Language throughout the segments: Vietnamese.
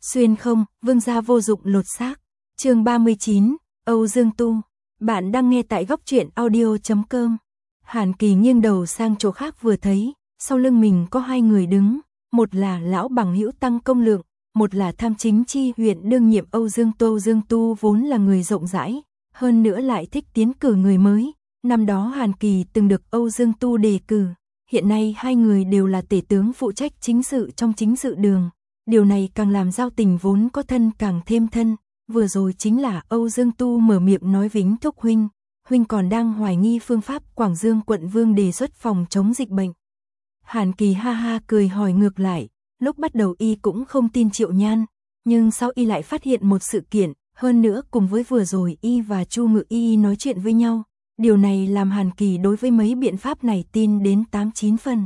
Xuyên không, vương gia vô dụng lột xác. Chương 39, Âu Dương Tu. Bạn đang nghe tại góc truyện audio.com. Hàn Kỳ nghiêng đầu sang chỗ khác vừa thấy, sau lưng mình có hai người đứng, một là lão bằng hữu Tăng Công Lượng, một là tham chính chi huyện đương nhiệm Âu Dương Tu. Âu Dương Tu vốn là người rộng rãi, hơn nữa lại thích tiến cử người mới. Năm đó Hàn Kỳ từng được Âu Dương Tu đề cử, hiện nay hai người đều là tể tướng phụ trách chính sự trong chính sự đường. Điều này càng làm giao tình vốn có thân càng thêm thân. Vừa rồi chính là Âu Dương Tu mở miệng nói Vĩnh Thúc huynh còn đang hoài nghi phương pháp Quảng Dương quận vương đề xuất phòng chống dịch bệnh. Hàn Kỳ ha ha cười hỏi ngược lại, lúc bắt đầu y cũng không tin Triệu Nhan, nhưng sau y lại phát hiện một sự kiện, hơn nữa cùng với vừa rồi y và Chu Ngự Y nói chuyện với nhau, điều này làm Hàn Kỳ đối với mấy biện pháp này tin đến 8-9 phần.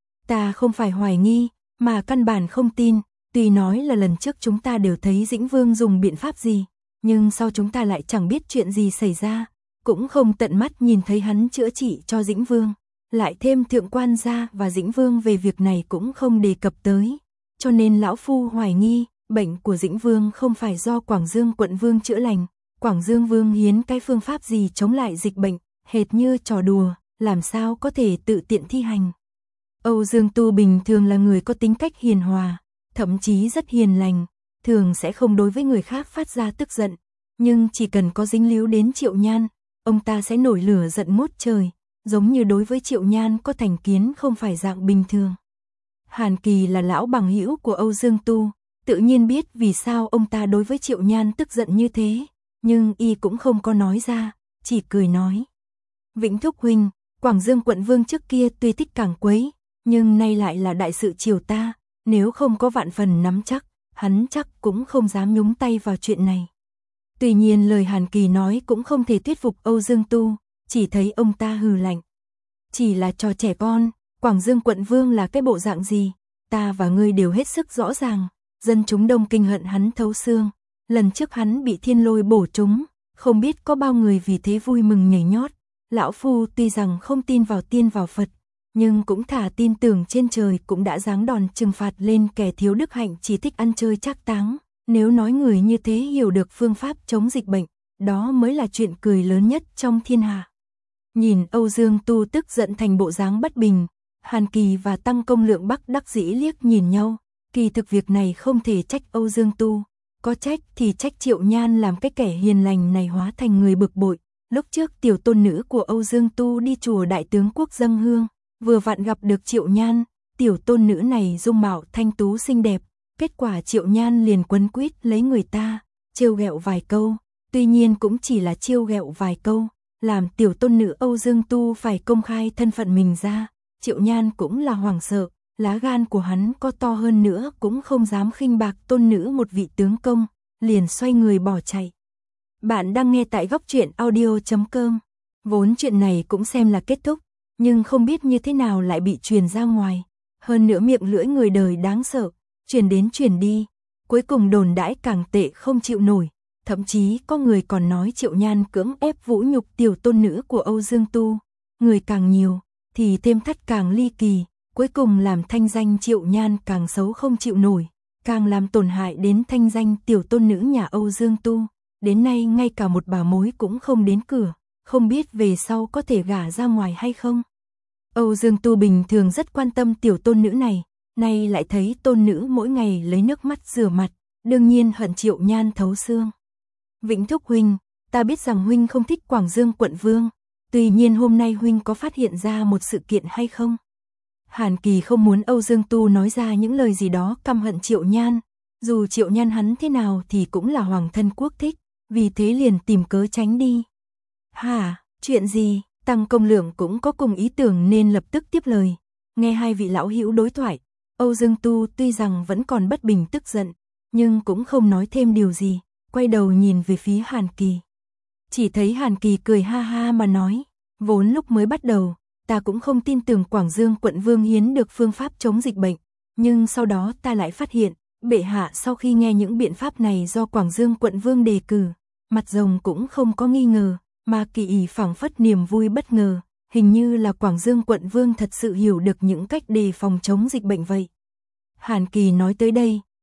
Ta không phải hoài nghi, mà căn bản không tin. Tuy nói là lần trước chúng ta đều thấy Dĩnh Vương dùng biện pháp gì, nhưng sau chúng ta lại chẳng biết chuyện gì xảy ra, cũng không tận mắt nhìn thấy hắn chữa trị cho Dĩnh Vương, lại thêm thượng quan gia và Dĩnh Vương về việc này cũng không đề cập tới, cho nên lão phu hoài nghi, bệnh của Dĩnh Vương không phải do Quảng Dương quận vương chữa lành, Quảng Dương vương hiến cái phương pháp gì chống lại dịch bệnh, hệt như trò đùa, làm sao có thể tự tiện thi hành. Âu Dương Tu bình thường là người có tính cách hiền hòa, thậm chí rất hiền lành, thường sẽ không đối với người khác phát ra tức giận, nhưng chỉ cần có dính líu đến Triệu Nhan, ông ta sẽ nổi lửa giận ngút trời, giống như đối với Triệu Nhan có thành kiến không phải dạng bình thường. Hàn Kỳ là lão bằng hữu của Âu Dương Tu, tự nhiên biết vì sao ông ta đối với Triệu Nhan tức giận như thế, nhưng y cũng không có nói ra, chỉ cười nói. Vĩnh Thúc huynh, Quảng Dương quận vương trước kia tuy thích cảng quấy, nhưng nay lại là đại sự triều ta. Nếu không có vạn phần nắm chắc, hắn chắc cũng không dám nhúng tay vào chuyện này. Tuy nhiên lời Hàn Kỳ nói cũng không thể thuyết phục Âu Dương Tu, chỉ thấy ông ta hừ lạnh. Chỉ là trò trẻ con, Quảng Dương quận vương là cái bộ dạng gì, ta và ngươi đều hết sức rõ ràng, dân chúng Đông Kinh hận hắn thấu xương, lần trước hắn bị thiên lôi bổ trúng, không biết có bao người vì thế vui mừng nhảy nhót. Lão phu tuy rằng không tin vào tiên vào Phật, nhưng cũng thả tin tưởng trên trời cũng đã giáng đòn trừng phạt lên kẻ thiếu đức hạnh chỉ thích ăn chơi trác táng. Nếu nói người như thế hiểu được phương pháp chống dịch bệnh, đó mới là chuyện cười lớn nhất trong thiên hạ. Nhìn Âu Dương Tu tức giận thành bộ dáng bất bình, Hàn Kỳ và Tăng Công Lượng Bắc đắc dĩ liếc nhìn nhau. Kỳ thực việc này không thể trách Âu Dương Tu, có trách thì trách Triệu Nhan làm cái kẻ hiền lành này hóa thành người bực bội. Lúc trước tiểu tôn nữ của Âu Dương Tu đi chùa Đại Tướng Quốc dâng hương, vừa vặn gặp được Triệu Nhan, tiểu tôn nữ này dung mạo thanh tú xinh đẹp, kết quả Triệu Nhan liền quấn quýt lấy người ta, trêu ghẹo vài câu, tuy nhiên cũng chỉ là trêu ghẹo vài câu, làm tiểu tôn nữ Âu Dương Tu phải công khai thân phận mình ra. Triệu Nhan cũng là hoảng sợ, lá gan của hắn có to hơn nữa cũng không dám khinh bạc tôn nữ một vị tướng công, liền xoay người bỏ chạy. Bạn đang nghe tại góc truyện audio.com. Vốn chuyện này cũng xem là kết thúc, nhưng không biết như thế nào lại bị truyền ra ngoài, hơn nữa miệng lưỡi người đời đáng sợ, truyền đến truyền đi, cuối cùng đồn đãi càng tệ không chịu nổi, thậm chí có người còn nói Triệu Nhan cưỡng ép vũ nhục tiểu tôn nữ của Âu Dương Tu, người càng nhiều thì thêm thắt càng ly kỳ, cuối cùng làm thanh danh Triệu Nhan càng xấu không chịu nổi, càng làm tổn hại đến thanh danh tiểu tôn nữ nhà Âu Dương Tu, đến nay ngay cả một bà mối cũng không đến cửa, không biết về sau có thể gả ra ngoài hay không. Âu Dương Tu bình thường rất quan tâm tiểu tôn nữ này, nay lại thấy tôn nữ mỗi ngày lấy nước mắt rửa mặt, đương nhiên hận Triệu Nhan thấu xương. Vĩnh Thúc huynh, ta biết rằng huynh không thích Quảng Dương quận vương, tuy nhiên hôm nay huynh có phát hiện ra một sự kiện hay không? Hàn Kỳ không muốn Âu Dương Tu nói ra những lời gì đó căm hận Triệu Nhan, dù Triệu Nhan hắn thế nào thì cũng là hoàng thân quốc thích, vì thế liền tìm cớ tránh đi. Hả, chuyện gì? Tăng Công Lượng cũng có cùng ý tưởng nên lập tức tiếp lời. Nghe hai vị lão hữu đối thoại, Âu Dương Tu tuy rằng vẫn còn bất bình tức giận, nhưng cũng không nói thêm điều gì, quay đầu nhìn về phía Hàn Kỳ. Chỉ thấy Hàn Kỳ cười ha ha mà nói, vốn lúc mới bắt đầu, ta cũng không tin tưởng Quảng Dương quận vương hiến được phương pháp chống dịch bệnh, nhưng sau đó ta lại phát hiện, bệ hạ sau khi nghe những biện pháp này do Quảng Dương quận vương đề cử, mặt rồng cũng không có nghi ngờ, mà kỳ ý phảng phất niềm vui bất ngờ, hình như là Quảng Dương quận vương thật sự hiểu được những cách đề phòng chống dịch bệnh vậy. Hàn Kỳ nói tới đây,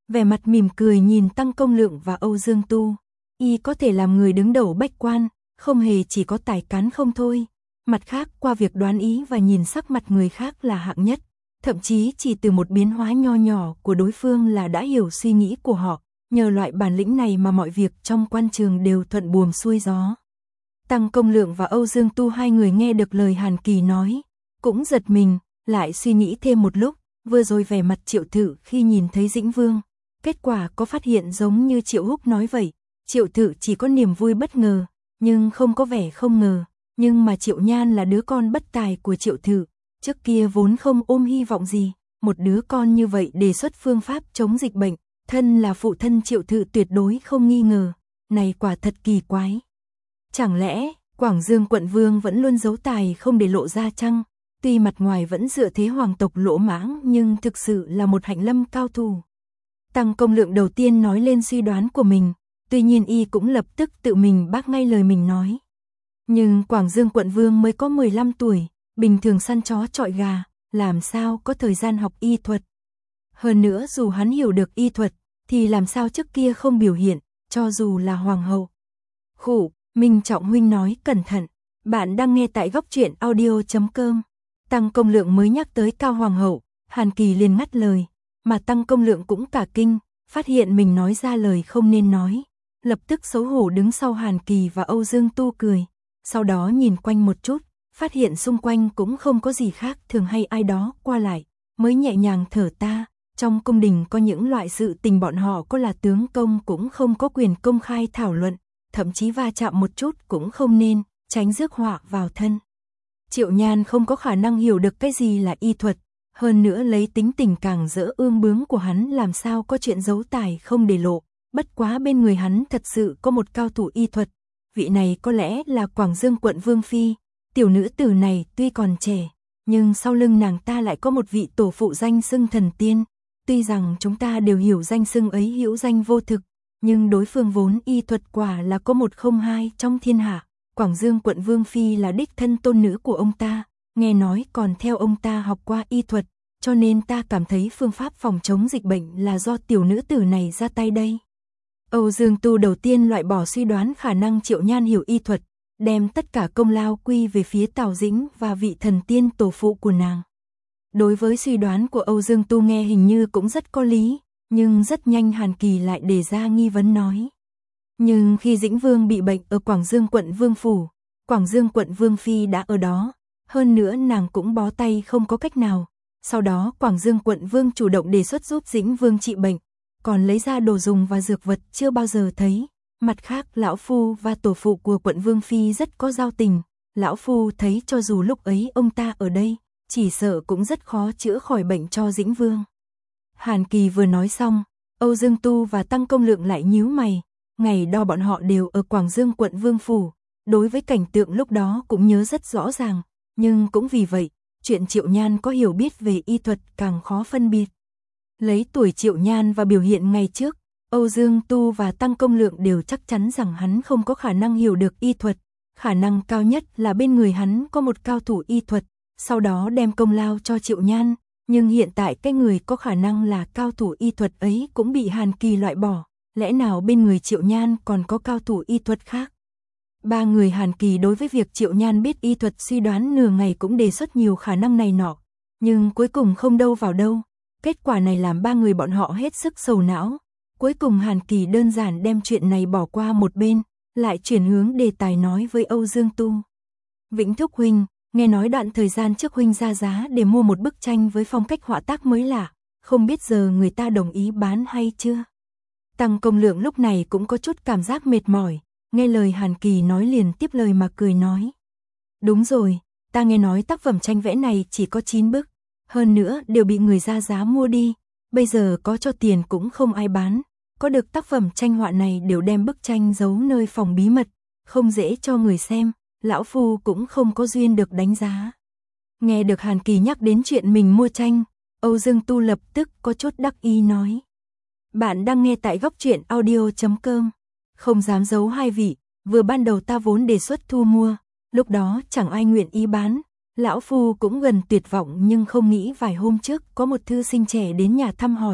vẻ mặt mỉm cười nhìn Tăng Công Lượng và Âu Dương Tu. Y có thể làm người đứng đầu bách quan, không hề chỉ có tài cán không thôi. Mặt khác qua việc đoán ý và nhìn sắc mặt người khác là hạng nhất. Thậm chí chỉ từ một biến hóa nho nhỏ của đối phương là đã hiểu suy nghĩ của họ. Nhờ loại bản lĩnh này mà mọi việc trong quan trường đều thuận buồm xuôi gió. Tăng Công Lượng và Âu Dương Tu hai người nghe được lời Hàn Kỳ nói, cũng giật mình, lại suy nghĩ thêm một lúc, vừa rồi vẻ mặt Triệu Thự khi nhìn thấy Dĩnh Vương. Kết quả có phát hiện giống như Triệu Húc nói vậy, Triệu Thự chỉ có niềm vui bất ngờ, nhưng không có vẻ không ngờ, nhưng mà Triệu Nhan là đứa con bất tài của Triệu Thự, trước kia vốn không ôm hy vọng gì, một đứa con như vậy đề xuất phương pháp chống dịch bệnh, thân là phụ thân Triệu Thự tuyệt đối không nghi ngờ, này quả thật kỳ quái. Chẳng lẽ, Quảng Dương quận vương vẫn luôn giấu tài không để lộ ra chăng? Tuy mặt ngoài vẫn dựa thế hoàng tộc lỗ mãng nhưng thực sự là một hạnh lâm cao thủ. Tăng Công Lượng đầu tiên nói lên suy đoán của mình, tuy nhiên y cũng lập tức tự mình bác ngay lời mình nói. Nhưng Quảng Dương quận vương mới có 15 tuổi, bình thường săn chó chọi gà, làm sao có thời gian học y thuật. Hơn nữa dù hắn hiểu được y thuật, thì làm sao trước kia không biểu hiện, cho dù là hoàng hậu. Khủ, Minh Trọng huynh nói cẩn thận, bạn đang nghe tại góc truyện audio.com. Tăng Công Lượng mới nhắc tới Cao Hoàng hậu, Hàn Kỳ liền ngắt lời, mà Tăng Công Lượng cũng cả kinh, phát hiện mình nói ra lời không nên nói, lập tức xấu hổ đứng sau Hàn Kỳ và Âu Dương Tu cười, sau đó nhìn quanh một chút, phát hiện xung quanh cũng không có gì khác thường hay ai đó qua lại, mới nhẹ nhàng thở ta, trong cung đình có những loại sự tình bọn họ có là tướng công cũng không có quyền công khai thảo luận, thậm chí va chạm một chút cũng không nên, tránh rước họa vào thân. Triệu Nhan không có khả năng hiểu được cái gì là y thuật, hơn nữa lấy tính tình càng dỡ ương bướng của hắn làm sao có chuyện giấu tài không để lộ, bất quá bên người hắn thật sự có một cao thủ y thuật, vị này có lẽ là Quảng Dương quận Vương Phi, tiểu nữ tử này tuy còn trẻ, nhưng sau lưng nàng ta lại có một vị tổ phụ danh xưng thần tiên, tuy rằng chúng ta đều hiểu danh xưng ấy hữu danh vô thực, nhưng đối phương vốn y thuật quả là có một không hai trong thiên hạ. Quảng Dương quận Vương Phi là đích thân tôn nữ của ông ta, nghe nói còn theo ông ta học qua y thuật, cho nên ta cảm thấy phương pháp phòng chống dịch bệnh là do tiểu nữ tử này ra tay đây. Âu Dương Tu đầu tiên loại bỏ suy đoán khả năng Triệu Nhan hiểu y thuật, đem tất cả công lao quy về phía Tào Dĩnh và vị thần tiên tổ phụ của nàng. Đối với suy đoán của Âu Dương Tu nghe hình như cũng rất có lý, nhưng rất nhanh Hàn Kỳ lại đề ra nghi vấn nói. Nhưng khi Dĩnh Vương bị bệnh ở Quảng Dương quận Vương Phủ, Quảng Dương quận Vương Phi đã ở đó, hơn nữa nàng cũng bó tay không có cách nào. Sau đó Quảng Dương quận Vương chủ động đề xuất giúp Dĩnh Vương trị bệnh, còn lấy ra đồ dùng và dược vật chưa bao giờ thấy. Mặt khác lão phu và tổ phụ của quận Vương Phi rất có giao tình, lão phu thấy cho dù lúc ấy ông ta ở đây, chỉ sợ cũng rất khó chữa khỏi bệnh cho Dĩnh Vương. Hàn Kỳ vừa nói xong, Âu Dương Tu và Tăng Công Lượng lại nhíu mày. Ngày đó bọn họ đều ở Quảng Dương quận Vương Phủ, đối với cảnh tượng lúc đó cũng nhớ rất rõ ràng, nhưng cũng vì vậy, chuyện Triệu Nhan có hiểu biết về y thuật càng khó phân biệt. Lấy tuổi Triệu Nhan và biểu hiện ngày trước, Âu Dương Tu và Tăng Công Lượng đều chắc chắn rằng hắn không có khả năng hiểu được y thuật, khả năng cao nhất là bên người hắn có một cao thủ y thuật, sau đó đem công lao cho Triệu Nhan, nhưng hiện tại cái người có khả năng là cao thủ y thuật ấy cũng bị Hàn Kỳ loại bỏ. Lẽ nào bên người Triệu Nhan còn có cao thủ y thuật khác? Ba người Hàn Kỳ đối với việc Triệu Nhan biết y thuật suy đoán nửa ngày cũng đề xuất nhiều khả năng này nọ, nhưng cuối cùng không đâu vào đâu. Kết quả này làm ba người bọn họ hết sức sầu não. Cuối cùng Hàn Kỳ đơn giản đem chuyện này bỏ qua một bên, lại chuyển hướng đề tài nói với Âu Dương Tu. Vĩnh Thúc huynh, nghe nói đoạn thời gian trước huynh ra giá để mua một bức tranh với phong cách họa tác mới lạ, không biết giờ người ta đồng ý bán hay chưa? Tăng Công Lượng lúc này cũng có chút cảm giác mệt mỏi, nghe lời Hàn Kỳ nói liền tiếp lời mà cười nói. Đúng rồi, ta nghe nói tác phẩm tranh vẽ này chỉ có 9 bức, hơn nữa đều bị người ra giá mua đi, bây giờ có cho tiền cũng không ai bán, có được tác phẩm tranh họa này đều đem bức tranh giấu nơi phòng bí mật, không dễ cho người xem, lão phu cũng không có duyên được đánh giá. Nghe được Hàn Kỳ nhắc đến chuyện mình mua tranh, Âu Dương Tu lập tức có chút đắc ý nói. Bạn đang nghe tại góc truyện audio.com. Không dám giấu hai vị, vừa ban đầu ta vốn đề xuất thu mua, lúc đó chẳng ai nguyện ý bán, lão phu cũng gần tuyệt vọng nhưng không nghĩ vài hôm trước có một thư sinh trẻ đến nhà thăm hỏi,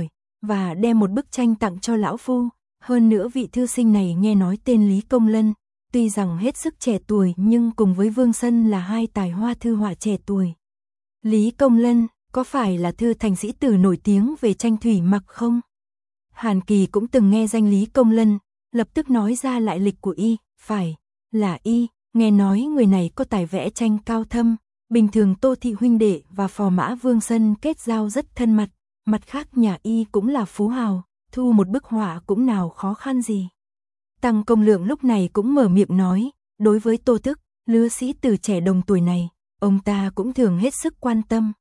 và đem một bức tranh tặng cho lão phu. Hơn nữa vị thư sinh này nghe nói tên Lý Công Lân, tuy rằng hết sức trẻ tuổi nhưng cùng với Vương Sân là hai tài hoa thư họa trẻ tuổi. Lý Công Lân, có phải là thư thành sĩ tử nổi tiếng về tranh thủy mặc không? Hàn Kỳ cũng từng nghe danh Lý Công Lân, lập tức nói ra lại lịch của y. Phải, là y, nghe nói người này có tài vẽ tranh cao thâm, bình thường Tô Thị huynh đệ và phò mã Vương Sân kết giao rất thân mật, mặt khác nhà y cũng là phú hào, thu một bức họa cũng nào khó khăn gì. Tăng Công Lượng lúc này cũng mở miệng nói, đối với Tô Tức, lứa sĩ tử trẻ đồng tuổi này, ông ta cũng thường hết sức quan tâm.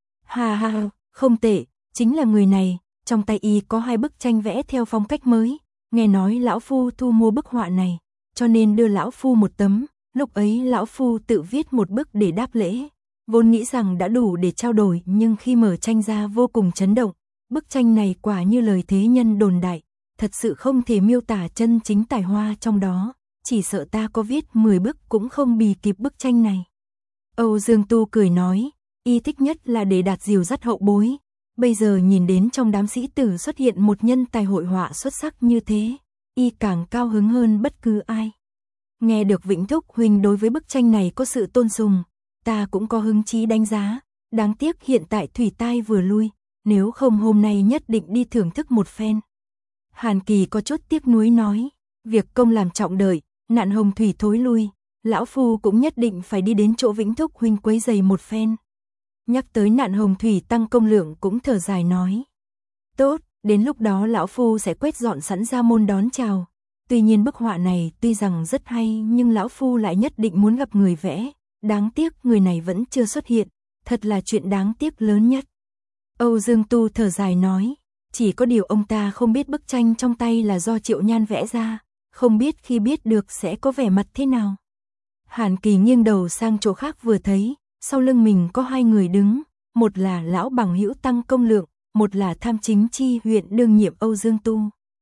Ha ha, không tệ, chính là người này, trong tay y có 2 bức tranh vẽ theo phong cách mới, nghe nói lão phu thu mua bức họa này, cho nên đưa lão phu một tấm, lúc ấy lão phu tự viết một bức để đáp lễ, vốn nghĩ rằng đã đủ để trao đổi nhưng khi mở tranh ra vô cùng chấn động, bức tranh này quả như lời thế nhân đồn đại, thật sự không thể miêu tả chân chính tài hoa trong đó, chỉ sợ ta có viết 10 bức cũng không bì kịp bức tranh này. Âu Dương Tu cười nói, y thích nhất là để đạt dìu dắt hậu bối, bây giờ nhìn đến trong đám sĩ tử xuất hiện một nhân tài hội họa xuất sắc như thế, y càng cao hứng hơn bất cứ ai. Nghe được Vĩnh Thúc huynh đối với bức tranh này có sự tôn sùng, ta cũng có hứng chí đánh giá, đáng tiếc hiện tại thủy tai vừa lui, nếu không hôm nay nhất định đi thưởng thức một phen. Hàn Kỳ có chút tiếc nuối nói, việc công làm trọng đợi, nạn hồng thủy thối lui, lão phu cũng nhất định phải đi đến chỗ Vĩnh Thúc huynh quấy giày một phen. Nhắc tới nạn hồng thủy, Tăng Công Lượng cũng thở dài nói, tốt, đến lúc đó lão phu sẽ quét dọn sẵn ra môn đón chào. Tuy nhiên bức họa này tuy rằng rất hay nhưng lão phu lại nhất định muốn gặp người vẽ, đáng tiếc người này vẫn chưa xuất hiện, thật là chuyện đáng tiếc lớn nhất. Âu Dương Tu thở dài nói, chỉ có điều ông ta không biết bức tranh trong tay là do Triệu Nhan vẽ ra, không biết khi biết được sẽ có vẻ mặt thế nào. Hàn Kỳ nghiêng đầu sang chỗ khác vừa thấy, sau lưng mình có 2 người đứng, một là lão bằng hữu Tăng Công Lượng, một là tham chính chi huyện đương nhiệm Âu Dương Tu.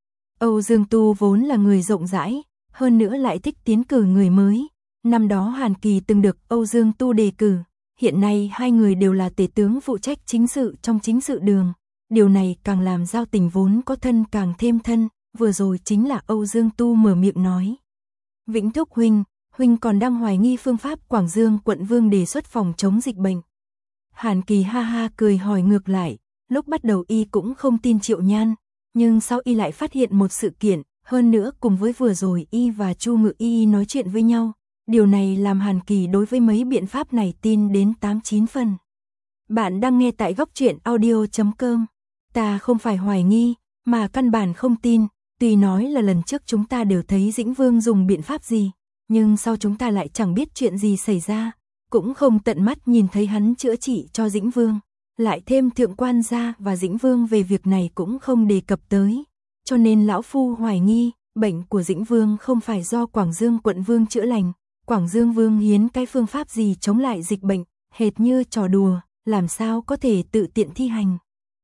Âu Dương Tu vốn là người rộng rãi, hơn nữa lại thích tiến cử người mới. Năm đó Hàn Kỳ từng được Âu Dương Tu đề cử, hiện nay 2 người đều là tể tướng phụ trách chính sự trong chính sự đường. Điều này càng làm giao tình vốn có thân càng thêm thân, vừa rồi chính là Âu Dương Tu mở miệng nói. Vĩnh Thúc huynh, huynh còn đang hoài nghi phương pháp Quảng Dương quận vương đề xuất phòng chống dịch bệnh. Hàn Kỳ ha ha cười hỏi ngược lại, lúc bắt đầu y cũng không tin Triệu Nhan, nhưng sau y lại phát hiện một sự kiện, hơn nữa cùng với vừa rồi y và Chu Ngự Y nói chuyện với nhau, điều này làm Hàn Kỳ đối với mấy biện pháp này tin đến 8-9 phần. Bạn đang nghe tại Góc Truyện Audio.com. Ta không phải hoài nghi, mà căn bản không tin, tuy nói là lần trước chúng ta đều thấy Dĩnh Vương dùng biện pháp gì, nhưng sau chúng ta lại chẳng biết chuyện gì xảy ra, cũng không tận mắt nhìn thấy hắn chữa trị cho Dĩnh Vương. Lại thêm thượng quan gia và Dĩnh Vương về việc này cũng không đề cập tới, cho nên lão phu hoài nghi, bệnh của Dĩnh Vương không phải do Quảng Dương quận vương chữa lành, Quảng Dương vương hiến cái phương pháp gì chống lại dịch bệnh, hệt như trò đùa, làm sao có thể tự tiện thi hành.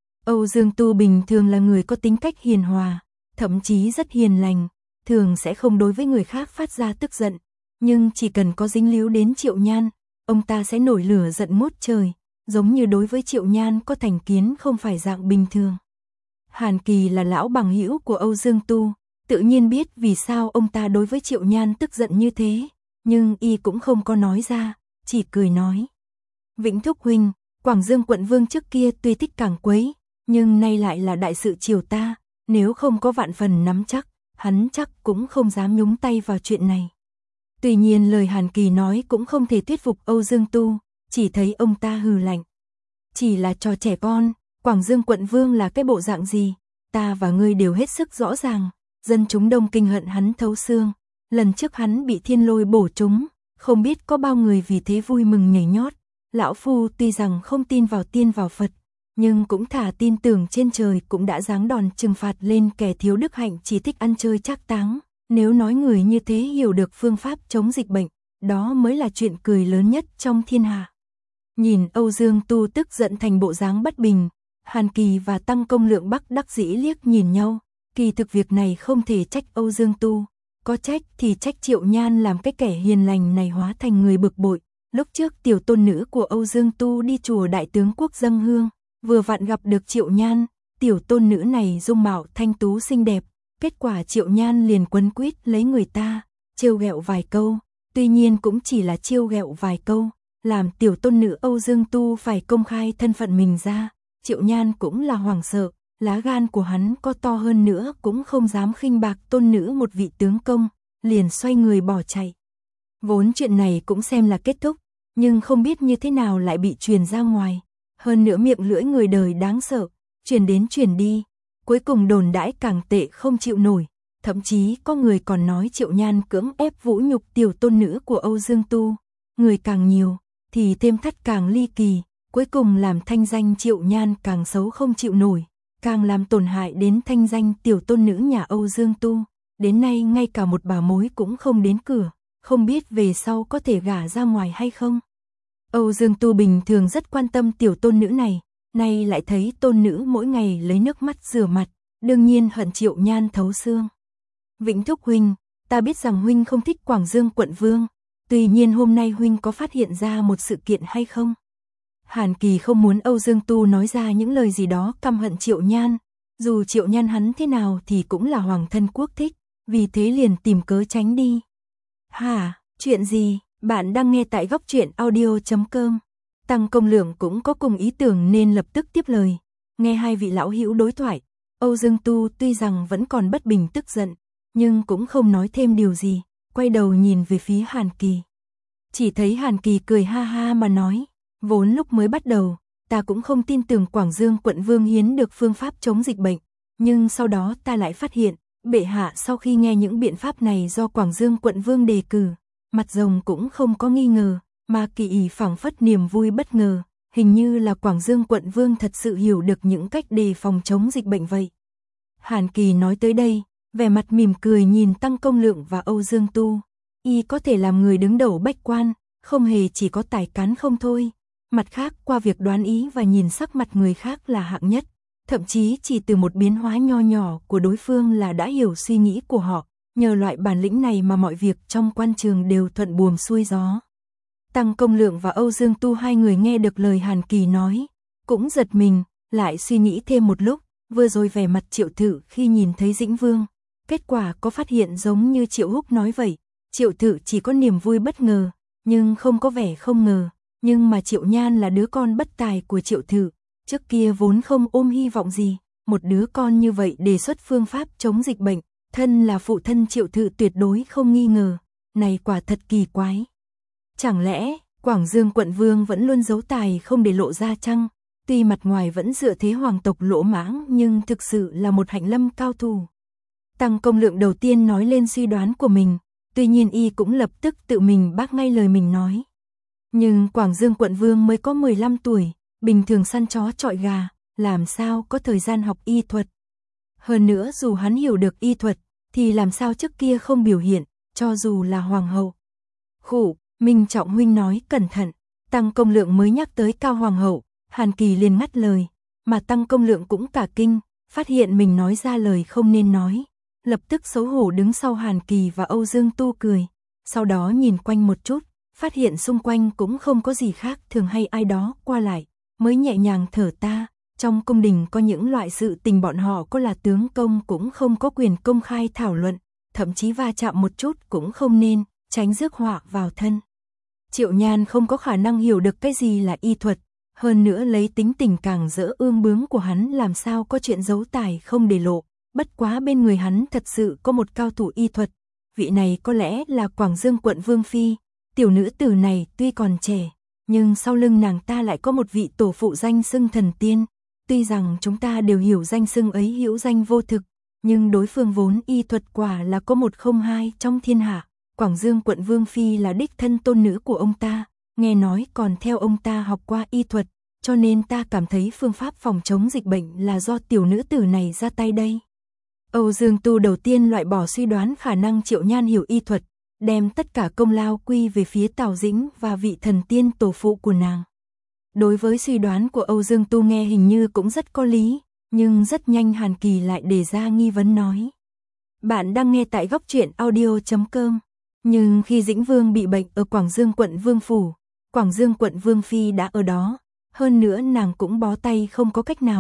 Âu Dương Tu bình thường là người có tính cách hiền hòa, thậm chí rất hiền lành, thường sẽ không đối với người khác phát ra tức giận, nhưng chỉ cần có dính líu đến Triệu Nhan, ông ta sẽ nổi lửa giận ngút trời. Giống như đối với Triệu Nhan có thành kiến không phải dạng bình thường. Hàn Kỳ là lão bằng hữu của Âu Dương Tu, tự nhiên biết vì sao ông ta đối với Triệu Nhan tức giận như thế, nhưng y cũng không có nói ra, chỉ cười nói. Vĩnh Thúc huynh, Quảng Dương quận vương trước kia tuy thích cảng quấy, nhưng nay lại là đại sự triều ta, nếu không có vạn phần nắm chắc, hắn chắc cũng không dám nhúng tay vào chuyện này. Tuy nhiên lời Hàn Kỳ nói cũng không thể thuyết phục Âu Dương Tu, chỉ thấy ông ta hừ lạnh. Chỉ là trò trẻ con, Quảng Dương quận vương là cái bộ dạng gì, ta và ngươi đều hết sức rõ ràng, dân chúng Đông Kinh hận hắn thấu xương, lần trước hắn bị thiên lôi bổ trúng, không biết có bao người vì thế vui mừng nhảy nhót, lão phu tuy rằng không tin vào tiên vào Phật, nhưng cũng thả tin tưởng trên trời cũng đã giáng đòn trừng phạt lên kẻ thiếu đức hạnh chỉ thích ăn chơi trác táng, nếu nói người như thế hiểu được phương pháp chống dịch bệnh, đó mới là chuyện cười lớn nhất trong thiên hạ. Nhìn Âu Dương Tu tức giận thành bộ dáng bất bình, Hàn Kỳ và Tăng Công Lượng bất đắc dĩ liếc nhìn nhau, kỳ thực việc này không thể trách Âu Dương Tu, có trách thì trách Triệu Nhan làm cái kẻ hiền lành này hóa thành người bực bội. Lúc trước tiểu tôn nữ của Âu Dương Tu đi chùa Đại Tướng Quốc dâng hương, vừa vặn gặp được Triệu Nhan, tiểu tôn nữ này dung mạo thanh tú xinh đẹp, kết quả Triệu Nhan liền quấn quýt lấy người ta, trêu ghẹo vài câu, tuy nhiên cũng chỉ là trêu ghẹo vài câu, làm tiểu tôn nữ Âu Dương Tu phải công khai thân phận mình ra, Triệu Nhan cũng là hoảng sợ, lá gan của hắn có to hơn nữa cũng không dám khinh bạc tôn nữ một vị tướng công, liền xoay người bỏ chạy. Vốn chuyện này cũng xem là kết thúc, nhưng không biết như thế nào lại bị truyền ra ngoài, hơn nữa miệng lưỡi người đời đáng sợ, truyền đến truyền đi, cuối cùng đồn đãi càng tệ không chịu nổi, thậm chí có người còn nói Triệu Nhan cưỡng ép vũ nhục tiểu tôn nữ của Âu Dương Tu, người càng nhiều thì thêm thắt càng ly kỳ, cuối cùng làm thanh danh Triệu Nhan càng xấu không chịu nổi, càng làm tổn hại đến thanh danh tiểu tôn nữ nhà Âu Dương Tu, đến nay ngay cả một bà mối cũng không đến cửa, không biết về sau có thể gả ra ngoài hay không. Âu Dương Tu bình thường rất quan tâm tiểu tôn nữ này, nay lại thấy tôn nữ mỗi ngày lấy nước mắt rửa mặt, đương nhiên hận Triệu Nhan thấu xương. Vĩnh Thúc huynh, ta biết rằng huynh không thích Quảng Dương quận vương, tuy nhiên hôm nay huynh có phát hiện ra một sự kiện hay không? Hàn Kỳ không muốn Âu Dương Tu nói ra những lời gì đó căm hận Triệu Nhan, dù Triệu Nhan hắn thế nào thì cũng là hoàng thân quốc thích, vì thế liền tìm cớ tránh đi. Hả, chuyện gì? Bạn đang nghe tại góc truyện audio.com. Tăng Công Lượng cũng có cùng ý tưởng nên lập tức tiếp lời. Nghe hai vị lão hữu đối thoại, Âu Dương Tu tuy rằng vẫn còn bất bình tức giận, nhưng cũng không nói thêm điều gì, quay đầu nhìn về phía Hàn Kỳ. Chỉ thấy Hàn Kỳ cười ha ha mà nói, vốn lúc mới bắt đầu, ta cũng không tin tưởng Quảng Dương quận vương hiến được phương pháp chống dịch bệnh, nhưng sau đó ta lại phát hiện, bệ hạ sau khi nghe những biện pháp này do Quảng Dương quận vương đề cử, mặt rồng cũng không có nghi ngờ, mà kỳ ý phảng phất niềm vui bất ngờ, hình như là Quảng Dương quận vương thật sự hiểu được những cách đề phòng chống dịch bệnh vậy. Hàn Kỳ nói tới đây, vẻ mặt mỉm cười nhìn Tăng Công Lượng và Âu Dương Tu, y có thể làm người đứng đầu bách quan, không hề chỉ có tài cán không thôi, mặt khác qua việc đoán ý và nhìn sắc mặt người khác là hạng nhất, thậm chí chỉ từ một biến hóa nho nhỏ của đối phương là đã hiểu suy nghĩ của họ, nhờ loại bản lĩnh này mà mọi việc trong quan trường đều thuận buồm xuôi gió. Tăng Công Lượng và Âu Dương Tu hai người nghe được lời Hàn Kỳ nói, cũng giật mình, lại suy nghĩ thêm một lúc, vừa rồi vẻ mặt Triệu Thự khi nhìn thấy Dĩnh Vương, kết quả có phát hiện giống như Triệu Húc nói vậy, Triệu Thự chỉ có niềm vui bất ngờ, nhưng không có vẻ không ngờ, nhưng mà Triệu Nhan là đứa con bất tài của Triệu Thự, trước kia vốn không ôm hy vọng gì, một đứa con như vậy đề xuất phương pháp chống dịch bệnh, thân là phụ thân Triệu Thự tuyệt đối không nghi ngờ, này quả thật kỳ quái. Chẳng lẽ, Quảng Dương quận vương vẫn luôn giấu tài không để lộ ra chăng? Tuy mặt ngoài vẫn dựa thế hoàng tộc lỗ mãng nhưng thực sự là một hạnh lâm cao thủ. Tăng Công Lượng đầu tiên nói lên suy đoán của mình, tuy nhiên y cũng lập tức tự mình bác ngay lời mình nói. Nhưng Quảng Dương quận vương mới có 15 tuổi, bình thường săn chó chọi gà, làm sao có thời gian học y thuật. Hơn nữa dù hắn hiểu được y thuật, thì làm sao trước kia không biểu hiện, cho dù là hoàng hậu. Khủ, Minh Trọng huynh nói cẩn thận, Tăng Công Lượng mới nhắc tới Cao hoàng hậu, Hàn Kỳ liền ngắt lời, mà Tăng Công Lượng cũng cả kinh, phát hiện mình nói ra lời không nên nói, lập tức xấu hổ đứng sau Hàn Kỳ và Âu Dương Tu cười, sau đó nhìn quanh một chút, phát hiện xung quanh cũng không có gì khác thường hay ai đó qua lại, mới nhẹ nhàng thở ta, trong cung đình có những loại sự tình bọn họ có là tướng công cũng không có quyền công khai thảo luận, thậm chí va chạm một chút cũng không nên, tránh rước họa vào thân. Triệu Nhan không có khả năng hiểu được cái gì là y thuật, hơn nữa lấy tính tình càng dỡ ương bướng của hắn làm sao có chuyện giấu tài không để lộ, bất quá bên người hắn thật sự có một cao thủ y thuật, vị này có lẽ là Quảng Dương quận vương phi, tiểu nữ tử này tuy còn trẻ, nhưng sau lưng nàng ta lại có một vị tổ phụ danh xưng thần tiên, tuy rằng chúng ta đều hiểu danh xưng ấy hữu danh vô thực, nhưng đối phương vốn y thuật quả là có một không hai trong thiên hạ. Quảng Dương quận vương phi là đích thân tôn nữ của ông ta, nghe nói còn theo ông ta học qua y thuật, cho nên ta cảm thấy phương pháp phòng chống dịch bệnh là do tiểu nữ tử này ra tay đây. Âu Dương Tu đầu tiên loại bỏ suy đoán khả năng Triệu Nhan hiểu y thuật, đem tất cả công lao quy về phía Tào Dĩnh và vị thần tiên tổ phụ của nàng. Đối với suy đoán của Âu Dương Tu nghe hình như cũng rất có lý, nhưng rất nhanh Hàn Kỳ lại đề ra nghi vấn nói. Bạn đang nghe tại góc truyện audio.com. Nhưng khi Dĩnh Vương bị bệnh ở Quảng Dương quận Vương Phủ, Quảng Dương quận Vương Phi đã ở đó, hơn nữa nàng cũng bó tay không có cách nào,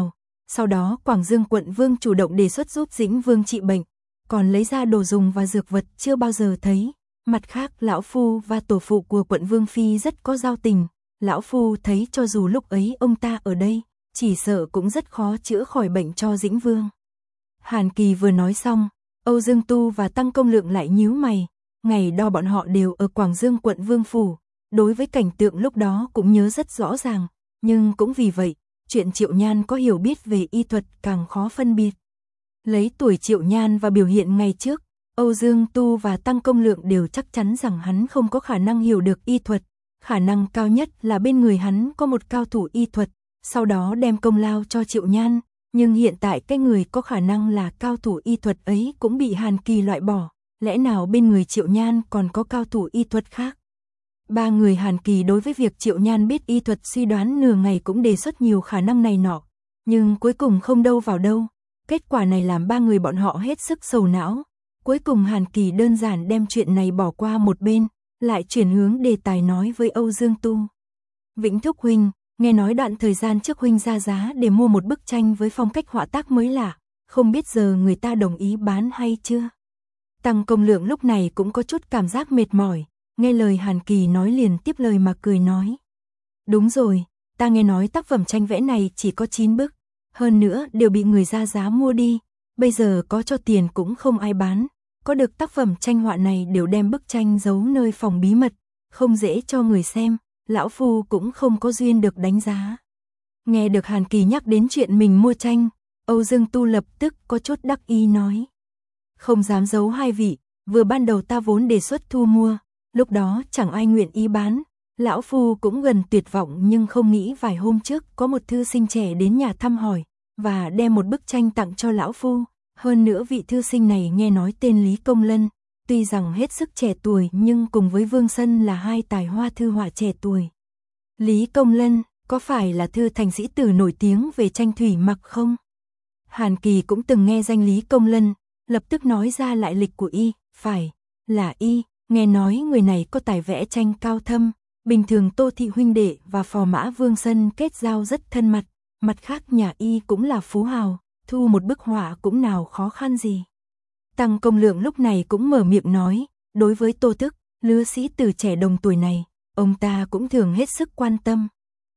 Sau đó Quảng Dương quận vương chủ động đề xuất giúp Dĩnh Vương trị bệnh, còn lấy ra đồ dùng và dược vật chưa bao giờ thấy. Mặt khác lão phu và tổ phụ của quận Vương Phi rất có giao tình, lão phu thấy cho dù lúc ấy ông ta ở đây, chỉ sợ cũng rất khó chữa khỏi bệnh cho Dĩnh Vương. Hàn Kỳ vừa nói xong, Âu Dương Tu và Tăng Công Lượng lại nhíu mày, ngày đó bọn họ đều ở Quảng Dương quận Vương Phủ, đối với cảnh tượng lúc đó cũng nhớ rất rõ ràng, nhưng cũng vì vậy, chuyện Triệu Nhan có hiểu biết về y thuật càng khó phân biệt. Lấy tuổi Triệu Nhan và biểu hiện ngày trước, Âu Dương Tu và Tăng Công Lượng đều chắc chắn rằng hắn không có khả năng hiểu được y thuật, khả năng cao nhất là bên người hắn có một cao thủ y thuật, sau đó đem công lao cho Triệu Nhan, nhưng hiện tại cái người có khả năng là cao thủ y thuật ấy cũng bị Hàn Kỳ loại bỏ, lẽ nào bên người Triệu Nhan còn có cao thủ y thuật khác? Ba người Hàn Kỳ đối với việc Triệu Nhan biết y thuật suy đoán nửa ngày cũng đề xuất nhiều khả năng này nọ, nhưng cuối cùng không đâu vào đâu. Kết quả này làm ba người bọn họ hết sức sầu não. Cuối cùng Hàn Kỳ đơn giản đem chuyện này bỏ qua một bên, lại chuyển hướng đề tài nói với Âu Dương Tu. Vĩnh Thúc huynh, nghe nói đoạn thời gian trước huynh ra giá để mua một bức tranh với phong cách họa tác mới lạ, không biết giờ người ta đồng ý bán hay chưa? Tăng Công Lượng lúc này cũng có chút cảm giác mệt mỏi, nghe lời Hàn Kỳ nói liền tiếp lời mà cười nói. Đúng rồi, ta nghe nói tác phẩm tranh vẽ này chỉ có 9 bức, hơn nữa đều bị người ra giá mua đi, bây giờ có cho tiền cũng không ai bán, có được tác phẩm tranh họa này đều đem bức tranh giấu nơi phòng bí mật, không dễ cho người xem, lão phu cũng không có duyên được đánh giá. Nghe được Hàn Kỳ nhắc đến chuyện mình mua tranh, Âu Dương Tu lập tức có chút đắc ý nói. Không dám giấu hai vị, vừa ban đầu ta vốn đề xuất thu mua, lúc đó chẳng ai nguyện ý bán, lão phu cũng gần tuyệt vọng nhưng không nghĩ vài hôm trước có một thư sinh trẻ đến nhà thăm hỏi, và đem một bức tranh tặng cho lão phu, hơn nữa vị thư sinh này nghe nói tên Lý Công Lân, tuy rằng hết sức trẻ tuổi nhưng cùng với Vương Sân là hai tài hoa thư họa trẻ tuổi. Lý Công Lân, có phải là thư thành sĩ tử nổi tiếng về tranh thủy mặc không? Hàn Kỳ cũng từng nghe danh Lý Công Lân, lập tức nói ra lại lịch của y, phải, là y, nghe nói người này có tài vẽ tranh cao thâm, bình thường Tô Thị huynh đệ và phò mã Vương Sân kết giao rất thân mật, mặt khác nhà y cũng là phú hào, thu một bức họa cũng nào khó khăn gì. Tăng Công Lượng lúc này cũng mở miệng nói, đối với Tô Tức, lứa sĩ tử trẻ đồng tuổi này, ông ta cũng thường hết sức quan tâm.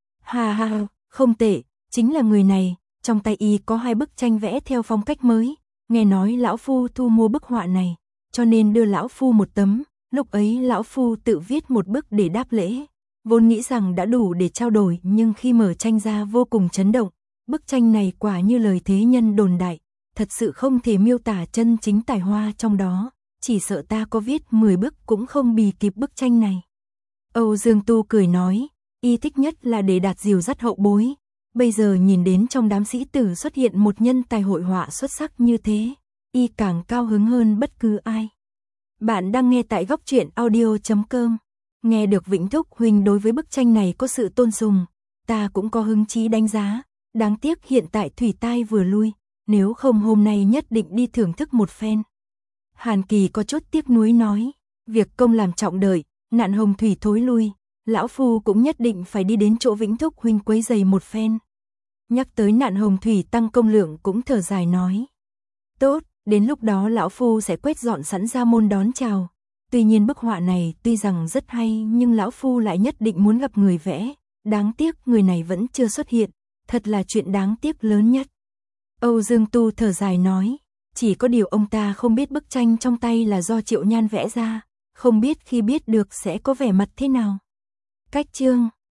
Ha ha, không tệ, chính là người này, trong tay y có 2 bức tranh vẽ theo phong cách mới, nghe nói lão phu thu mua bức họa này, cho nên đưa lão phu một tấm, lúc ấy lão phu tự viết một bức để đáp lễ, vốn nghĩ rằng đã đủ để trao đổi nhưng khi mở tranh ra vô cùng chấn động, bức tranh này quả như lời thế nhân đồn đại, thật sự không thể miêu tả chân chính tài hoa trong đó, chỉ sợ ta có viết 10 bức cũng không bì kịp bức tranh này. Âu Dương Tu cười nói, y thích nhất là để đạt dìu dắt hậu bối, bây giờ nhìn đến trong đám sĩ tử xuất hiện một nhân tài hội họa xuất sắc như thế, y càng cao hứng hơn bất cứ ai. Bạn đang nghe tại góc truyện audio.com, nghe được Vĩnh Thúc huynh đối với bức tranh này có sự tôn sùng, ta cũng có hứng chí đánh giá, đáng tiếc hiện tại thủy tai vừa lui, nếu không hôm nay nhất định đi thưởng thức một phen. Hàn Kỳ có chút tiếc nuối nói, việc công làm trọng đợi, nạn hồng thủy thối lui, lão phu cũng nhất định phải đi đến chỗ Vĩnh Thúc huynh quấy giày một phen. Nhắc tới nạn hồng thủy, Tăng Công Lượng cũng thở dài nói, tốt, đến lúc đó lão phu sẽ quét dọn sẵn ra môn đón chào. Tuy nhiên bức họa này tuy rằng rất hay nhưng lão phu lại nhất định muốn gặp người vẽ, đáng tiếc người này vẫn chưa xuất hiện, thật là chuyện đáng tiếc lớn nhất. Âu Dương Tu thở dài nói, chỉ có điều ông ta không biết bức tranh trong tay là do Triệu Nhan vẽ ra, không biết khi biết được sẽ có vẻ mặt thế nào. Cách chương